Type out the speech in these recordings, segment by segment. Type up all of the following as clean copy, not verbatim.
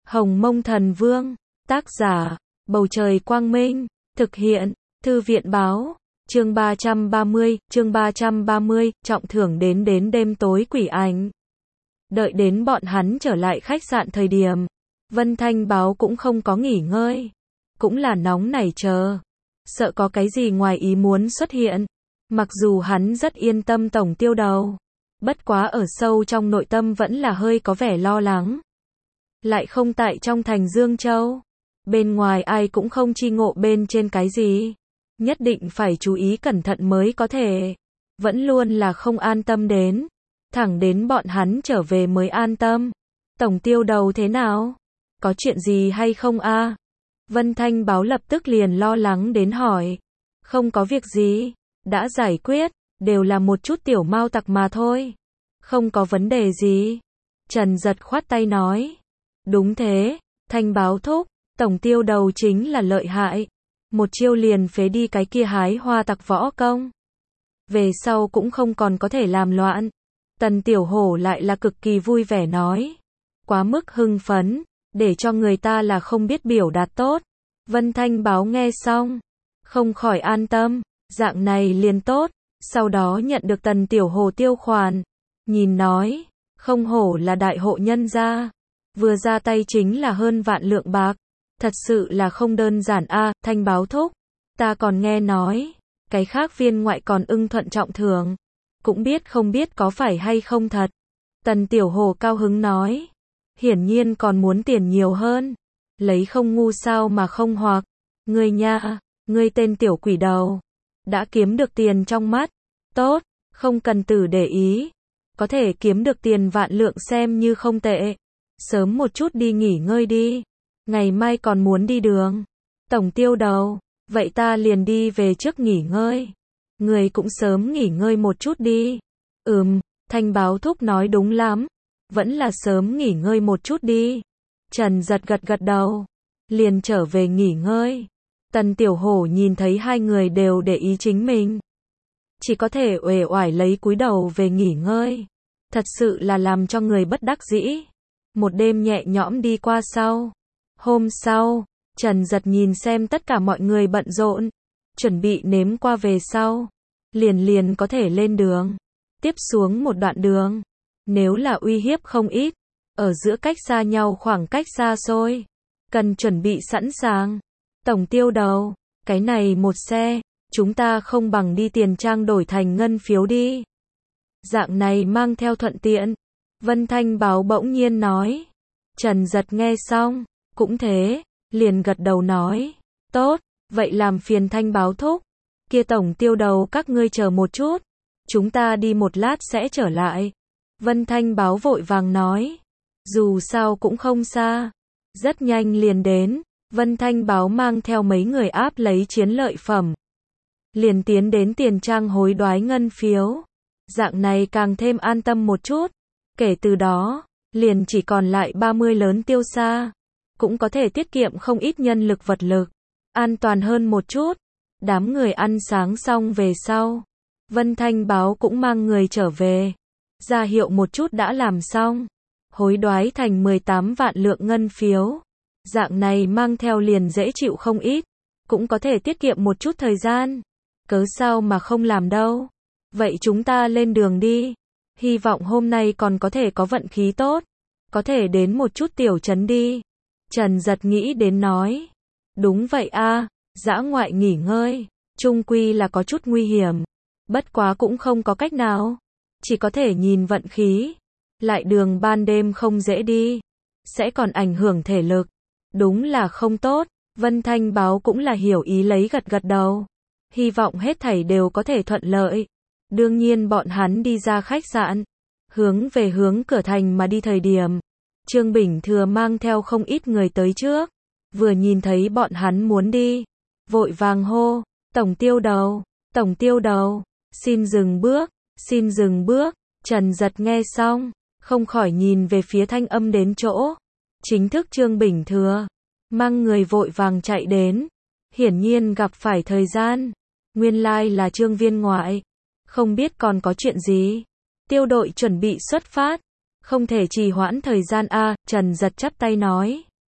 Hồng Mông Thần Vương, tác giả, Bầu Trời Quang Minh, thực hiện, Thư viện Báo, chương 330, trọng thưởng đến đêm tối quỷ ảnh. Đợi đến bọn hắn trở lại khách sạn thời điểm, Vân Thanh Báo cũng không có nghỉ ngơi, cũng là nóng nảy chờ, sợ có cái gì ngoài ý muốn xuất hiện. Mặc dù hắn rất yên tâm Tổng Tiêu Đầu, bất quá ở sâu trong nội tâm vẫn là hơi có vẻ lo lắng. Lại không tại trong thành Dương Châu, bên ngoài ai cũng không chi ngộ bên trên cái gì, nhất định phải chú ý cẩn thận mới có thể. Vẫn luôn là không an tâm đến, thẳng đến bọn hắn trở về mới an tâm. Tổng Tiêu Đầu thế nào? Có chuyện gì hay không a? Vân Thanh Báo lập tức liền lo lắng đến hỏi. Không có việc gì, đã giải quyết, đều là một chút tiểu mao tặc mà thôi. Không có vấn đề gì. Trần Giật khoát tay nói. Đúng thế, Thanh Báo thúc, Tổng Tiêu Đầu chính là lợi hại. Một chiêu liền phế đi cái kia hái hoa tặc võ công. Về sau cũng không còn có thể làm loạn. Tần Tiểu Hổ lại là cực kỳ vui vẻ nói. Quá mức hưng phấn, để cho người ta là không biết biểu đạt tốt. Vân Thanh Báo nghe xong, không khỏi an tâm, dạng này liền tốt. Sau đó nhận được Tần Tiểu Hổ tiêu khoản, nhìn nói, không hổ là đại hộ nhân gia, vừa ra tay chính là hơn vạn lượng bạc, thật sự là không đơn giản a. Thanh Báo thúc, ta còn nghe nói, cái khác viên ngoại còn ưng thuận trọng thưởng, cũng biết không biết có phải hay không thật. Tần Tiểu Hổ cao hứng nói, hiển nhiên còn muốn tiền nhiều hơn, lấy không ngu sao mà không hoặc, ngươi nha, ngươi tên tiểu quỷ đầu, đã kiếm được tiền trong mắt, tốt, không cần tử để ý, có thể kiếm được tiền vạn lượng xem như không tệ, sớm một chút đi nghỉ ngơi đi, ngày mai còn muốn đi đường. Tổng Tiêu Đầu, vậy ta liền đi về trước nghỉ ngơi, người cũng sớm nghỉ ngơi một chút đi. Thanh Báo thúc nói đúng lắm, vẫn là sớm nghỉ ngơi một chút đi. Trần Giật gật đầu, liền trở về nghỉ ngơi. Tần Tiểu Hổ nhìn thấy hai người đều để ý chính mình, chỉ có thể uể oải lấy cúi đầu về nghỉ ngơi. Thật sự là làm cho người bất đắc dĩ. Một đêm nhẹ nhõm đi qua sau. Hôm sau, Trần Giật nhìn xem tất cả mọi người bận rộn, chuẩn bị nếm qua về sau, liền có thể lên đường. Tiếp xuống một đoạn đường, nếu là uy hiếp không ít, ở giữa cách xa nhau khoảng cách xa xôi, cần chuẩn bị sẵn sàng. Tổng Tiêu Đầu, cái này một xe, chúng ta không bằng đi tiền trang đổi thành ngân phiếu đi. Dạng này mang theo thuận tiện. Vân Thanh Báo bỗng nhiên nói. Trần Giật nghe xong, cũng thế, liền gật đầu nói. Tốt, vậy làm phiền Thanh Báo thúc. Kia Tổng Tiêu Đầu các ngươi chờ một chút, chúng ta đi một lát sẽ trở lại. Vân Thanh Báo vội vàng nói. Dù sao cũng không xa, rất nhanh liền đến. Vân Thanh Báo mang theo mấy người áp lấy chiến lợi phẩm, liền tiến đến tiền trang hối đoái ngân phiếu. Dạng này càng thêm an tâm một chút. Kể từ đó, liền chỉ còn lại 30 lớn tiêu xa, cũng có thể tiết kiệm không ít nhân lực vật lực, an toàn hơn một chút. Đám người ăn sáng xong về sau, Vân Thanh Báo cũng mang người trở về, ra hiệu một chút đã làm xong, hối đoái thành 18 vạn lượng ngân phiếu. Dạng này mang theo liền dễ chịu không ít, cũng có thể tiết kiệm một chút thời gian. Cớ sao mà không làm đâu. Vậy chúng ta lên đường đi. Hy vọng hôm nay còn có thể có vận khí tốt, có thể đến một chút tiểu trấn đi. Trần Giật nghĩ đến nói. Đúng vậy a, dã ngoại nghỉ ngơi, chung quy là có chút nguy hiểm. Bất quá cũng không có cách nào, chỉ có thể nhìn vận khí. Lại đường ban đêm không dễ đi, sẽ còn ảnh hưởng thể lực. Đúng là không tốt. Vân Thanh Báo cũng là hiểu ý lấy gật đầu. Hy vọng hết thảy đều có thể thuận lợi. Đương nhiên bọn hắn đi ra khách sạn, hướng về hướng cửa thành mà đi thời điểm, Trương Bình Thừa mang theo không ít người tới trước, vừa nhìn thấy bọn hắn muốn đi, vội vàng hô, Tổng Tiêu Đầu, Tổng Tiêu Đầu, xin dừng bước, xin dừng bước. Trần Giật nghe xong, không khỏi nhìn về phía thanh âm đến chỗ, chính thức Trương Bình Thừa, mang người vội vàng chạy đến, hiển nhiên gặp phải thời gian, nguyên lai là Trương viên ngoại. Không biết còn có chuyện gì. Tiêu đội chuẩn bị xuất phát, không thể trì hoãn thời gian a. Trần Giật chắp tay nói.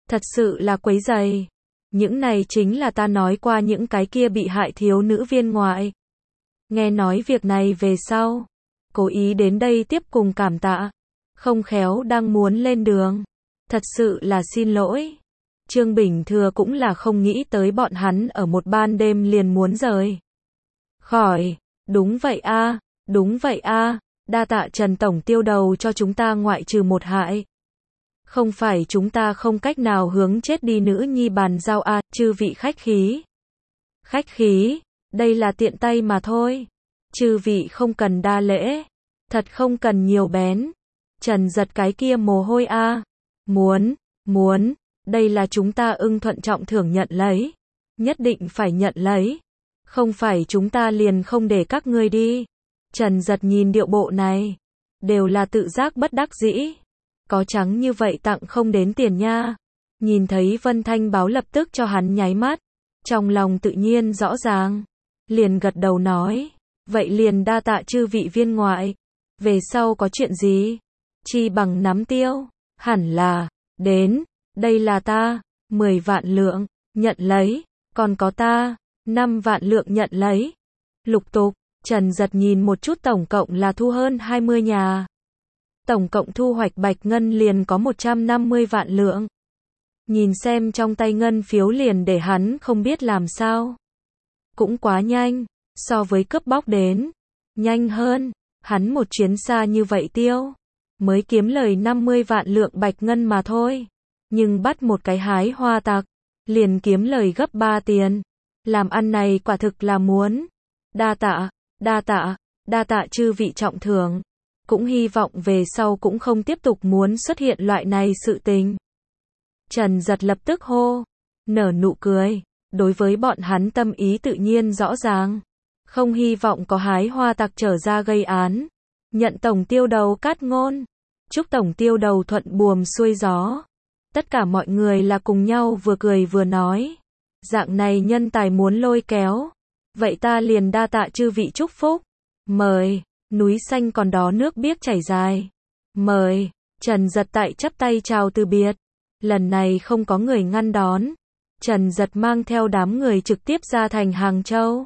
Thật sự là quấy rầy. Những này chính là ta nói qua những cái kia bị hại thiếu nữ viên ngoại. Nghe nói việc này về sau, cố ý đến đây tiếp cùng cảm tạ. Không khéo đang muốn lên đường. Thật sự là xin lỗi. Trương Bình Thừa cũng là không nghĩ tới bọn hắn ở một ban đêm liền muốn rời khỏi. Đúng vậy a, đúng vậy a, đa tạ Trần Tổng tiêu đầu cho chúng ta ngoại trừ một hại. Không phải chúng ta không cách nào hướng chết đi nữ nhi bàn giao a, chư vị khách khí. Khách khí, đây là tiện tay mà thôi. Chư vị không cần đa lễ. Thật không cần nhiều bén. Trần giật cái kia mồ hôi a. Muốn, đây là chúng ta ưng thuận trọng thưởng nhận lấy. Nhất định phải nhận lấy. Không phải chúng ta liền không để các ngươi đi. Trần giật nhìn điệu bộ này. Đều là tự giác bất đắc dĩ. Có trắng như vậy tặng không đến tiền nha. Nhìn thấy Vân Thanh báo lập tức cho hắn nháy mắt. Trong lòng tự nhiên rõ ràng. Liền gật đầu nói. Vậy liền đa tạ chư vị viên ngoại. Về sau có chuyện gì? Chi bằng nắm tiêu. Hẳn là. Đến. Đây là ta. 10 vạn lượng. Nhận lấy. Còn có ta. 5 vạn lượng nhận lấy. Lục tục. Trần giật nhìn một chút tổng cộng là thu hơn 20 nhà. Tổng cộng thu hoạch bạch ngân liền có 150 vạn lượng. Nhìn xem trong tay ngân phiếu liền để hắn không biết làm sao. Cũng quá nhanh. So với cướp bóc đến. Nhanh hơn. Hắn một chuyến xa như vậy tiêu. Mới kiếm lời 50 vạn lượng bạch ngân mà thôi. Nhưng bắt một cái hái hoa tặc. Liền kiếm lời gấp 3 tiền. Làm ăn này quả thực là muốn. Đa tạ chư vị trọng thưởng. Cũng hy vọng về sau cũng không tiếp tục muốn xuất hiện loại này sự tình. Trần giật lập tức hô. Nở nụ cười. Đối với bọn hắn tâm ý tự nhiên rõ ràng. Không hy vọng có hái hoa tặc trở ra gây án. Nhận tổng tiêu đầu cát ngôn. Chúc tổng tiêu đầu thuận buồm xuôi gió. Tất cả mọi người là cùng nhau vừa cười vừa nói. Dạng này nhân tài muốn lôi kéo. Vậy ta liền đa tạ chư vị chúc phúc. Mời. Núi xanh còn đó nước biếc chảy dài. Mời. Trần giật tại chắp tay chào từ biệt. Lần này không có người ngăn đón. Trần giật mang theo đám người trực tiếp ra thành Hàng Châu.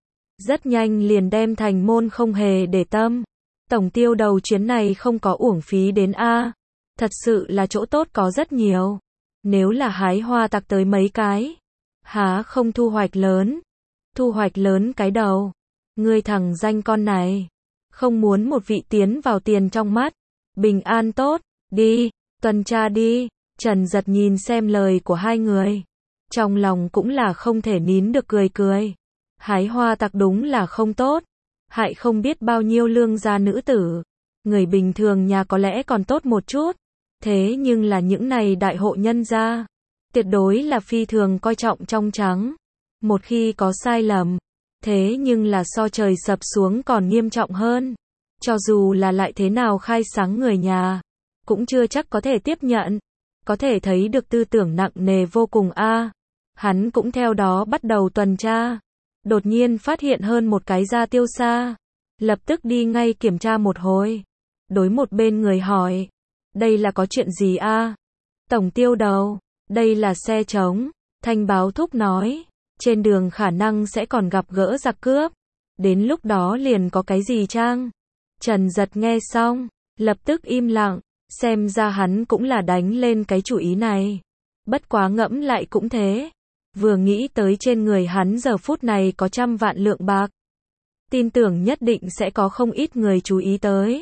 Rất nhanh liền đem thành môn không hề để tâm. Tổng tiêu đầu chuyến này không có uổng phí đến a. Thật sự là chỗ tốt có rất nhiều. Nếu là hái hoa tặc tới mấy cái. Há không thu hoạch lớn. Thu hoạch lớn cái đầu. Ngươi thằng danh con này. Không muốn một vị tiến vào tiền trong mắt. Bình an tốt. Đi. Tuần tra đi. Trần giật nhìn xem lời của hai người. Trong lòng cũng là không thể nín được cười. Hái hoa tặc đúng là không tốt. Hại không biết bao nhiêu lương gia nữ tử. Người bình thường nhà có lẽ còn tốt một chút. Thế nhưng là những này đại hộ nhân gia. Tuyệt đối là phi thường coi trọng trong trắng. Một khi có sai lầm. Thế nhưng là so trời sập xuống còn nghiêm trọng hơn. Cho dù là lại thế nào khai sáng người nhà. Cũng chưa chắc có thể tiếp nhận. Có thể thấy được tư tưởng nặng nề vô cùng a. Hắn cũng theo đó bắt đầu tuần tra. Đột nhiên phát hiện hơn một cái gia tiêu xa. Lập tức đi ngay kiểm tra một hồi. Đối một bên người hỏi. Đây là có chuyện gì a? Tổng tiêu đầu. Đây là xe trống. Thanh báo thúc nói. Trên đường khả năng sẽ còn gặp gỡ giặc cướp. Đến lúc đó liền có cái gì chăng? Trần giật nghe xong. Lập tức im lặng. Xem ra hắn cũng là đánh lên cái chủ ý này. Bất quá ngẫm lại cũng thế. Vừa nghĩ tới trên người hắn giờ phút này có 100 vạn lượng bạc. Tin tưởng nhất định sẽ có không ít người chú ý tới.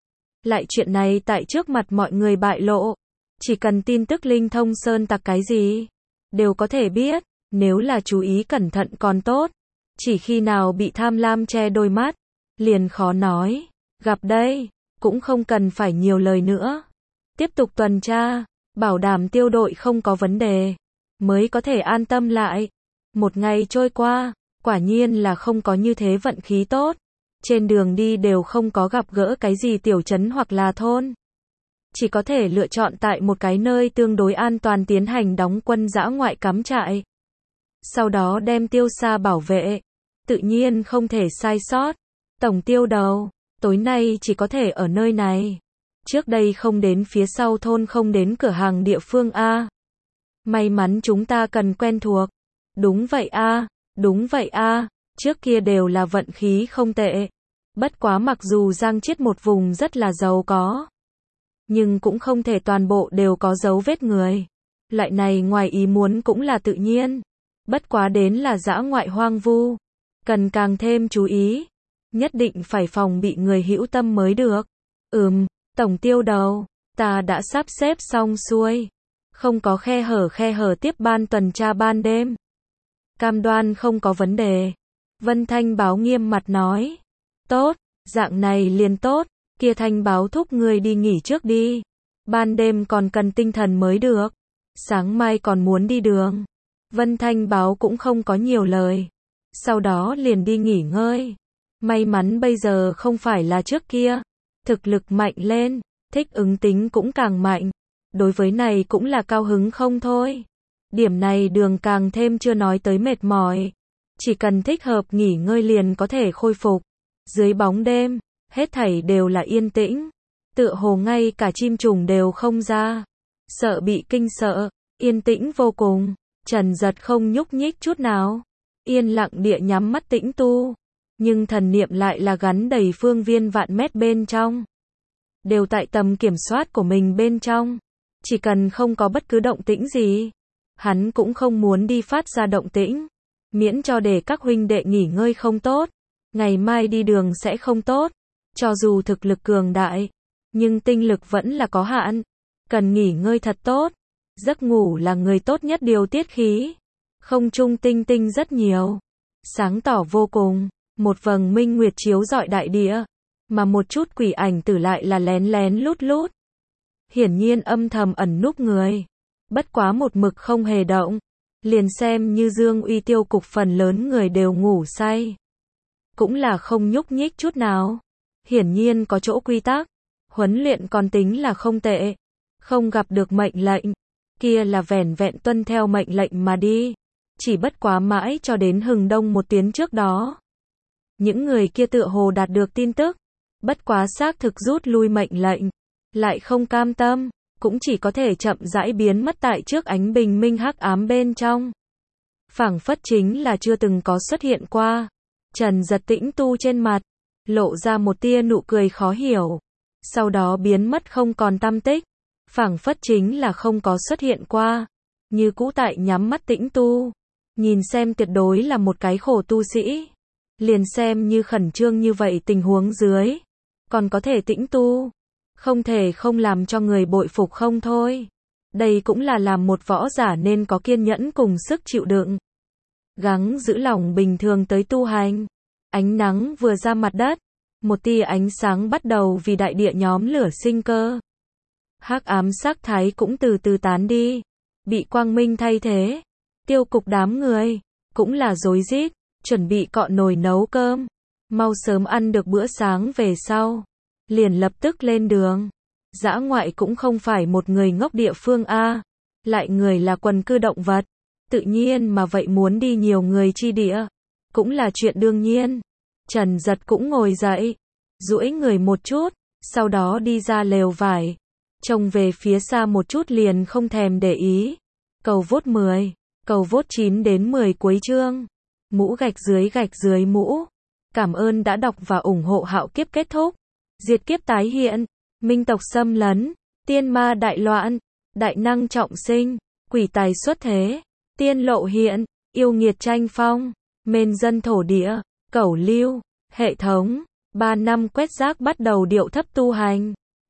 Lại chuyện này tại trước mặt mọi người bại lộ. Chỉ cần tin tức linh thông sơn tặc cái gì. Đều có thể biết. Nếu là chú ý cẩn thận còn tốt. Chỉ khi nào bị tham lam che đôi mắt. Liền khó nói. Gặp đây. Cũng không cần phải nhiều lời nữa. Tiếp tục tuần tra. Bảo đảm tiêu đội không có vấn đề. Mới có thể an tâm lại. Một ngày trôi qua. Quả nhiên là không có như thế vận khí tốt. Trên đường đi đều không có gặp gỡ cái gì tiểu trấn hoặc là thôn. Chỉ có thể lựa chọn tại một cái nơi tương đối an toàn tiến hành đóng quân dã ngoại cắm trại. Sau đó đem tiêu xa bảo vệ. Tự nhiên không thể sai sót. Tổng tiêu đầu. Tối nay chỉ có thể ở nơi này. Trước đây không đến phía sau thôn không đến cửa hàng địa phương a. May mắn chúng ta cần quen thuộc. Đúng vậy a, đúng vậy a, trước kia đều là vận khí không tệ. Bất quá mặc dù Giang Chiết một vùng rất là giàu có, nhưng cũng không thể toàn bộ đều có dấu vết người. Loại này ngoài ý muốn cũng là tự nhiên. Bất quá đến là dã ngoại hoang vu, cần càng thêm chú ý. Nhất định phải phòng bị người hữu tâm mới được. Tổng tiêu đầu, ta đã sắp xếp xong xuôi. Không có khe hở tiếp ban tuần tra ban đêm. Cam đoan không có vấn đề. Vân Thanh Báo nghiêm mặt nói. Tốt, dạng này liền tốt, kia Thanh Báo thúc người đi nghỉ trước đi. Ban đêm còn cần tinh thần mới được. Sáng mai còn muốn đi đường. Vân Thanh Báo cũng không có nhiều lời. Sau đó liền đi nghỉ ngơi. May mắn bây giờ không phải là trước kia. Thực lực mạnh lên, thích ứng tính cũng càng mạnh. Đối với này cũng là cao hứng không thôi. Điểm này đường càng thêm chưa nói tới mệt mỏi. Chỉ cần thích hợp nghỉ ngơi liền có thể khôi phục. Dưới bóng đêm, hết thảy đều là yên tĩnh. Tựa hồ ngay cả chim trùng đều không ra. Sợ bị kinh sợ, yên tĩnh vô cùng. Trần Giật không nhúc nhích chút nào. Yên lặng địa nhắm mắt tĩnh tu. Nhưng thần niệm lại là gắn đầy phương viên vạn mét bên trong. Đều tại tầm kiểm soát của mình bên trong. Chỉ cần không có bất cứ động tĩnh gì, hắn cũng không muốn đi phát ra động tĩnh. Miễn cho để các huynh đệ nghỉ ngơi không tốt. Ngày mai đi đường sẽ không tốt. Cho dù thực lực cường đại, nhưng tinh lực vẫn là có hạn. Cần nghỉ ngơi thật tốt. Giấc ngủ là người tốt nhất điều tiết khí. Không trung tinh tinh rất nhiều. Sáng tỏ vô cùng. Một vầng minh nguyệt chiếu rọi đại địa. Mà một chút quỷ ảnh tử lại là lén lén lút lút. Hiển nhiên âm thầm ẩn núp người. Bất quá một mực không hề động. Liền xem như Dương Uy tiêu cục phần lớn người đều ngủ say. Cũng là không nhúc nhích chút nào. Hiển nhiên có chỗ quy tắc. Huấn luyện còn tính là không tệ. Không gặp được mệnh lệnh. Kia là vẻn vẹn tuân theo mệnh lệnh mà đi. Chỉ bất quá mãi cho đến hừng đông một tiếng trước đó. Những người kia tựa hồ đạt được tin tức. Bất quá xác thực rút lui mệnh lệnh. Lại không cam tâm. Cũng chỉ có thể chậm rãi biến mất tại trước ánh bình minh hắc ám bên trong. Phảng phất chính là chưa từng có xuất hiện qua. Trần Giật tĩnh tu trên mặt. Lộ ra một tia nụ cười khó hiểu. Sau đó biến mất không còn tăm tích. Phảng phất chính là không có xuất hiện qua. Như cũ tại nhắm mắt tĩnh tu. Nhìn xem tuyệt đối là một cái khổ tu sĩ. Liền xem như khẩn trương như vậy tình huống dưới. Còn có thể tĩnh tu. Không thể không làm cho người bội phục không thôi. Đây cũng là làm một võ giả nên có kiên nhẫn cùng sức chịu đựng. Gắng giữ lòng bình thường tới tu hành. Ánh nắng vừa ra mặt đất. Một tia ánh sáng bắt đầu vì đại địa nhóm lửa sinh cơ. Hắc ám sắc thái cũng từ từ tán đi. Bị quang minh thay thế. Tiêu cục đám người. Cũng là rối rít. Chuẩn bị cọ nồi nấu cơm. Mau sớm ăn được bữa sáng về sau. Liền lập tức lên đường. Dã ngoại cũng không phải một người ngốc địa phương a. Lại người là quần cư động vật. Tự nhiên mà vậy muốn đi nhiều người chi địa. Cũng là chuyện đương nhiên. Trần Giật cũng ngồi dậy. Duỗi người một chút. Sau đó đi ra lều vải. Trông về phía xa một chút liền không thèm để ý. Cầu vốt 10. Cầu vốt 9 đến 10 cuối chương. Mũ gạch dưới mũ. Cảm ơn đã đọc và ủng hộ Hạo Kiếp kết thúc. Diệt kiếp tái hiện. Minh tộc xâm lấn. Tiên ma đại loạn. Đại năng trọng sinh. Quỷ tài xuất thế. Tiên lộ hiện. Yêu nghiệt tranh phong. Mên dân thổ địa. Cẩu lưu. Hệ thống. 3 năm quét rác bắt đầu điệu thấp tu hành.